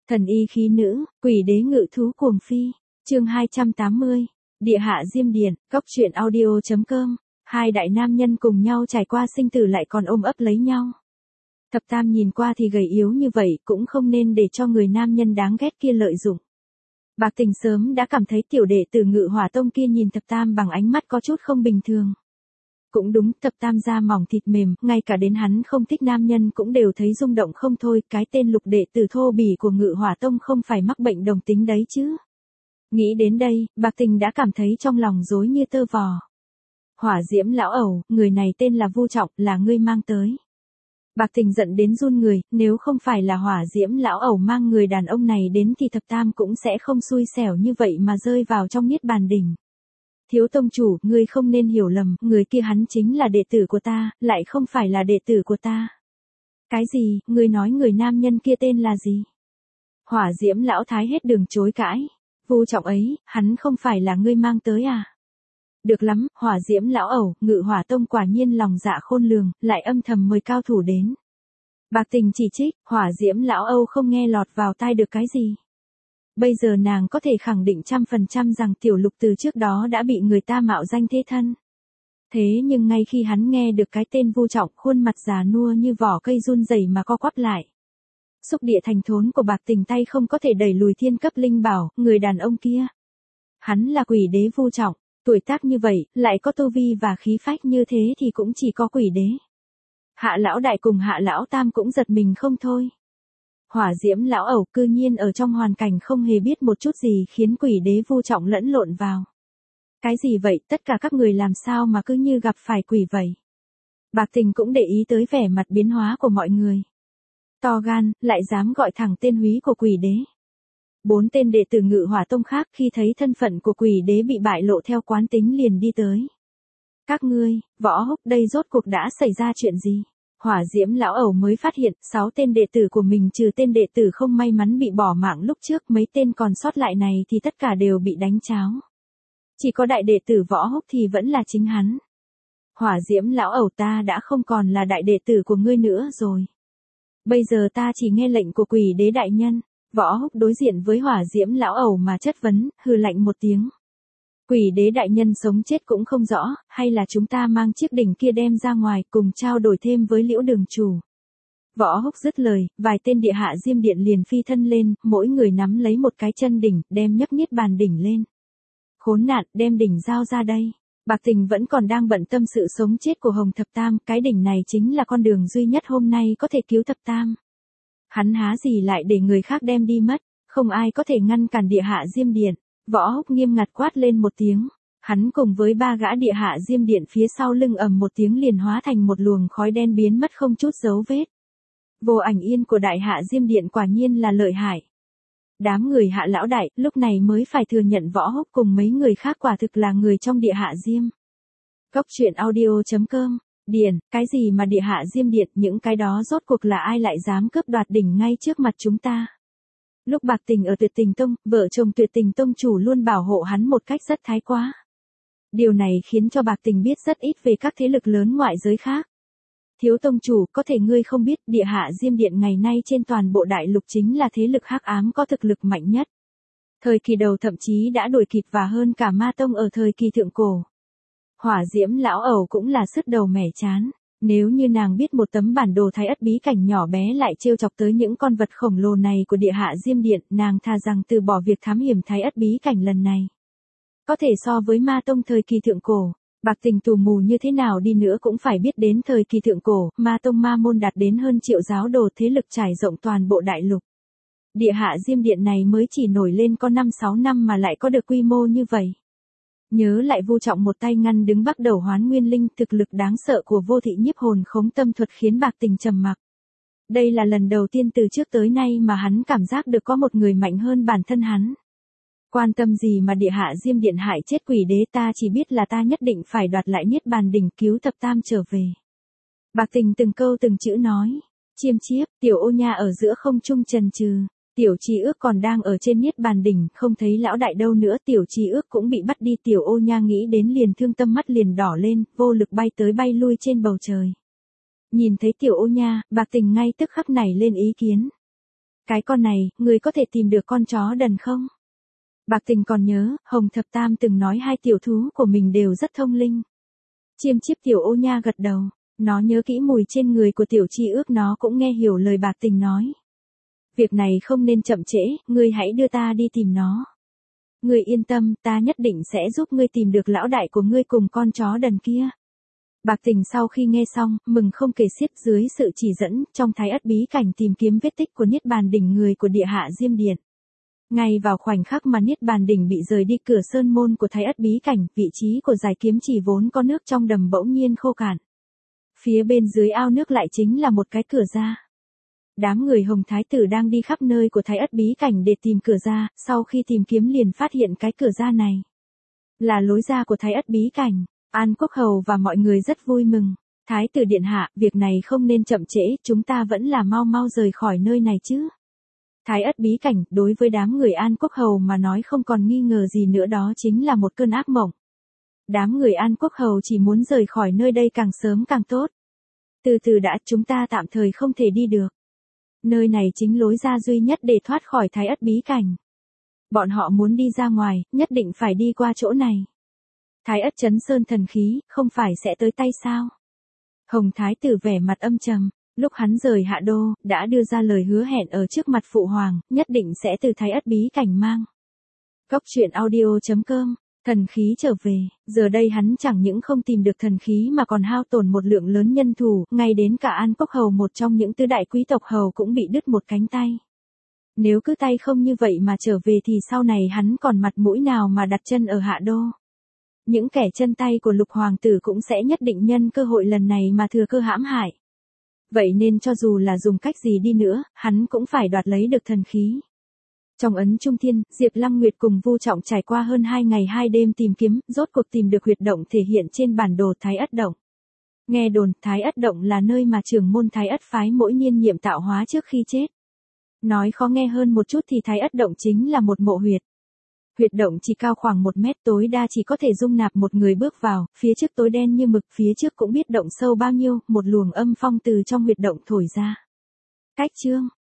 Thần y khí nữ, quỷ đế ngự thú cuồng phi. Chương 280. Địa hạ diêm điện, cốc truyện audio.com. Hai đại nam nhân cùng nhau trải qua sinh tử lại còn ôm ấp lấy nhau. Thập Tam nhìn qua thì gầy yếu như vậy, cũng không nên để cho người nam nhân đáng ghét kia lợi dụng. Bạc Tình sớm đã cảm thấy tiểu đệ tử Ngự Hỏa Tông kia nhìn Thập Tam bằng ánh mắt có chút không bình thường. Cũng đúng, Thập Tam da mỏng thịt mềm, ngay cả đến hắn không thích nam nhân cũng đều thấy rung động không thôi, cái tên lục đệ tử thô bỉ của Ngự Hỏa Tông không phải mắc bệnh đồng tính đấy chứ. Nghĩ đến đây, Bạc Tình đã cảm thấy trong lòng rối như tơ vò. Hỏa Diễm lão ẩu, người này tên là Vu Trọng, là ngươi mang tới. Bạc Tình giận đến run người, nếu không phải là Hỏa Diễm lão ẩu mang người đàn ông này đến thì Thập Tam cũng sẽ không xui xẻo như vậy mà rơi vào trong Niết Bàn đỉnh. Thiếu tông chủ, ngươi không nên hiểu lầm, người kia hắn chính là đệ tử của ta, lại không phải là đệ tử của ta. Cái gì, ngươi nói người nam nhân kia tên là gì? Hỏa Diễm lão thái hết đường chối cãi. Vu Trọng ấy, hắn không phải là ngươi mang tới à? Được lắm, Hỏa Diễm lão ẩu, Ngự Hỏa Tông quả nhiên lòng dạ khôn lường, lại âm thầm mời cao thủ đến. Bạc Tình chỉ trích, Hỏa Diễm lão âu không nghe lọt vào tai được cái gì. Bây giờ nàng có thể khẳng định 100% rằng tiểu lục từ trước đó đã bị người ta mạo danh thế thân. Thế nhưng ngay khi hắn nghe được cái tên Vu Trọng, khuôn mặt già nua như vỏ cây run rẩy mà co quắp lại. Xúc địa thành thốn của Bạc Tình tay không có thể đẩy lùi thiên cấp linh bảo, người đàn ông kia. Hắn là quỷ đế Vu Trọng, tuổi tác như vậy, lại có tu vi và khí phách như thế thì cũng chỉ có quỷ đế. Hạ lão đại cùng Hạ lão tam cũng giật mình không thôi. Hỏa Diễm lão ẩu cư nhiên ở trong hoàn cảnh không hề biết một chút gì khiến quỷ đế Vu Trọng lẫn lộn vào. Cái gì vậy, tất cả các người làm sao mà cứ như gặp phải quỷ vậy? Bạc Tình cũng để ý tới vẻ mặt biến hóa của mọi người. To gan, lại dám gọi thẳng tên húy của quỷ đế. 4 tên đệ tử Ngự Hỏa Tông khác khi thấy thân phận của quỷ đế bị bại lộ theo quán tính liền đi tới. Các ngươi, Võ Húc, đây rốt cuộc đã xảy ra chuyện gì? Hỏa Diễm lão ẩu mới phát hiện 6 tên đệ tử của mình trừ tên đệ tử không may mắn bị bỏ mạng lúc trước, mấy tên còn sót lại này thì tất cả đều bị đánh cháo. Chỉ có đại đệ tử Võ Húc thì vẫn là chính hắn. Hỏa Diễm lão ẩu, ta đã không còn là đại đệ tử của ngươi nữa rồi. Bây giờ ta chỉ nghe lệnh của quỷ đế đại nhân. Võ Húc đối diện với Hỏa Diễm lão ẩu mà chất vấn, hừ lạnh một tiếng. Quỷ đế đại nhân sống chết cũng không rõ, hay là chúng ta mang chiếc đỉnh kia đem ra ngoài cùng trao đổi thêm với Liễu đường chủ. Võ Húc dứt lời, vài tên địa hạ diêm điện liền phi thân lên, mỗi người nắm lấy một cái chân đỉnh, đem nhấc Niết Bàn đỉnh lên. Khốn nạn, đem đỉnh giao ra đây. Bạc Tình vẫn còn đang bận tâm sự sống chết của Hồng Thập Tam, cái đỉnh này chính là con đường duy nhất hôm nay có thể cứu Thập Tam. Hắn há gì lại để người khác đem đi mất, không ai có thể ngăn cản địa hạ diêm điện. Võ Húc nghiêm ngặt quát lên một tiếng, hắn cùng với 3 gã địa hạ diêm điện phía sau lưng ầm một tiếng liền hóa thành một luồng khói đen biến mất không chút dấu vết. Vô ảnh yên của đại hạ diêm điện quả nhiên là lợi hại. Đám người Hạ lão đại lúc này mới phải thừa nhận Võ Húc cùng mấy người khác quả thực là người trong địa hạ diêm. Cốc truyện audio.com. Điện, cái gì mà địa hạ diêm điện, những cái đó rốt cuộc là ai lại dám cướp đoạt đỉnh ngay trước mặt chúng ta? Lúc Bạc Tình ở Tuyệt Tình Tông, vợ chồng Tuyệt Tình Tông chủ luôn bảo hộ hắn một cách rất thái quá. Điều này khiến cho Bạc Tình biết rất ít về các thế lực lớn ngoại giới khác. Thiếu tông chủ, có thể ngươi không biết, địa hạ diêm điện ngày nay trên toàn bộ đại lục chính là thế lực hắc ám có thực lực mạnh nhất. Thời kỳ đầu thậm chí đã đuổi kịp và hơn cả Ma Tông ở thời kỳ thượng cổ. Hỏa Diễm lão ẩu cũng là sứt đầu mẻ chán. Nếu như nàng biết một tấm bản đồ Thái Ất bí cảnh nhỏ bé lại trêu chọc tới những con vật khổng lồ này của địa hạ diêm điện, nàng thà rằng từ bỏ việc thám hiểm Thái Ất bí cảnh lần này. Có thể so với Ma Tông thời kỳ thượng cổ, Bạc Tình tù mù như thế nào đi nữa cũng phải biết đến thời kỳ thượng cổ, Ma Tông Ma môn đạt đến hơn triệu giáo đồ, thế lực trải rộng toàn bộ đại lục. Địa hạ diêm điện này mới chỉ nổi lên có 5-6 năm mà lại có được quy mô như vậy. Nhớ lại Vu Trọng một tay ngăn đứng bắt đầu hoán nguyên linh, thực lực đáng sợ của vô thị nhiếp hồn khống tâm thuật khiến Bạc Tình trầm mặc. Đây là lần đầu tiên từ trước tới nay mà hắn cảm giác được có một người mạnh hơn bản thân hắn. Quan tâm gì mà địa hạ diêm điện hại chết quỷ đế, ta chỉ biết là ta nhất định phải đoạt lại Niết Bàn đỉnh cứu Thập Tam trở về. Bạc Tình từng câu từng chữ nói. Chiêm chiếp, Tiểu Ô Nha ở giữa không trung chần chừ. Tiểu Trì Ước còn đang ở trên Niết Bàn đỉnh, không thấy lão đại đâu nữa, Tiểu Trì Ước cũng bị bắt đi. Tiểu Ô Nha nghĩ đến liền thương tâm, mắt liền đỏ lên, vô lực bay tới bay lui trên bầu trời. Nhìn thấy Tiểu Ô Nha, Bạc Tình ngay tức khắc nảy lên ý kiến. Cái con này, người có thể tìm được con chó đần không? Bạc Tình còn nhớ, Hồng Thập Tam từng nói hai tiểu thú của mình đều rất thông linh. Chiêm Chiếp Tiểu Ô Nha gật đầu, nó nhớ kỹ mùi trên người của Tiểu Chi Ước, nó cũng nghe hiểu lời Bạc Tình nói. Việc này không nên chậm trễ, ngươi hãy đưa ta đi tìm nó. Ngươi yên tâm, ta nhất định sẽ giúp ngươi tìm được lão đại của ngươi cùng con chó đần kia. Bạc Tình sau khi nghe xong, mừng không kể xiết, dưới sự chỉ dẫn, trong Thái Ất bí cảnh tìm kiếm vết tích của Niết Bàn đỉnh người của Địa Hạ Diêm Điện. Ngay vào khoảnh khắc mà Niết Bàn đỉnh bị rời đi cửa sơn môn của Thái Ất bí cảnh, vị trí của Giải Kiếm Chỉ vốn có nước trong đầm bỗng nhiên khô cạn. Phía bên dưới ao nước lại chính là một cái cửa ra. Đám người Hồng Thái tử đang đi khắp nơi của Thái Ất bí cảnh để tìm cửa ra, sau khi tìm kiếm liền phát hiện cái cửa ra này là lối ra của Thái Ất bí cảnh. An Quốc Hầu và mọi người rất vui mừng. Thái tử điện hạ, việc này không nên chậm trễ, chúng ta vẫn là mau mau rời khỏi nơi này chứ. Thái Ất bí cảnh, đối với đám người An Quốc Hầu mà nói không còn nghi ngờ gì nữa, đó chính là một cơn ác mộng. Đám người An Quốc Hầu chỉ muốn rời khỏi nơi đây càng sớm càng tốt. Từ từ đã, chúng ta tạm thời không thể đi được. Nơi này chính lối ra duy nhất để thoát khỏi Thái Ất bí cảnh. Bọn họ muốn đi ra ngoài, nhất định phải đi qua chỗ này. Thái Ất Chấn Sơn thần khí, không phải sẽ tới tay sao? Hồng Thái tử vẻ mặt âm trầm, lúc hắn rời Hạ Đô, đã đưa ra lời hứa hẹn ở trước mặt Phụ Hoàng, nhất định sẽ từ Thái Ất bí cảnh mang. Cốc truyện audio.com, thần khí trở về, giờ đây hắn chẳng những không tìm được thần khí mà còn hao tổn một lượng lớn nhân thủ, ngay đến cả An Quốc Hầu, một trong những tứ đại quý tộc hầu, cũng bị đứt một cánh tay. Nếu cứ tay không như vậy mà trở về thì sau này hắn còn mặt mũi nào mà đặt chân ở Hạ Đô. Những kẻ chân tay của Lục Hoàng tử cũng sẽ nhất định nhân cơ hội lần này mà thừa cơ hãm hại. Vậy nên cho dù là dùng cách gì đi nữa, hắn cũng phải đoạt lấy được thần khí. Trong ấn Trung Thiên, Diệp Lăng Nguyệt cùng Vu Trọng trải qua hơn 2 ngày 2 đêm tìm kiếm, rốt cuộc tìm được huyệt động thể hiện trên bản đồ Thái Ất Động. Nghe đồn, Thái Ất Động là nơi mà trưởng môn Thái Ất phái mỗi niên nhiệm tạo hóa trước khi chết. Nói khó nghe hơn một chút thì Thái Ất Động chính là một mộ huyệt. Huyệt động chỉ cao khoảng 1 mét, tối đa chỉ có thể dung nạp một người bước vào, phía trước tối đen như mực, phía trước cũng biết động sâu bao nhiêu, một luồng âm phong từ trong huyệt động thổi ra. Cách chương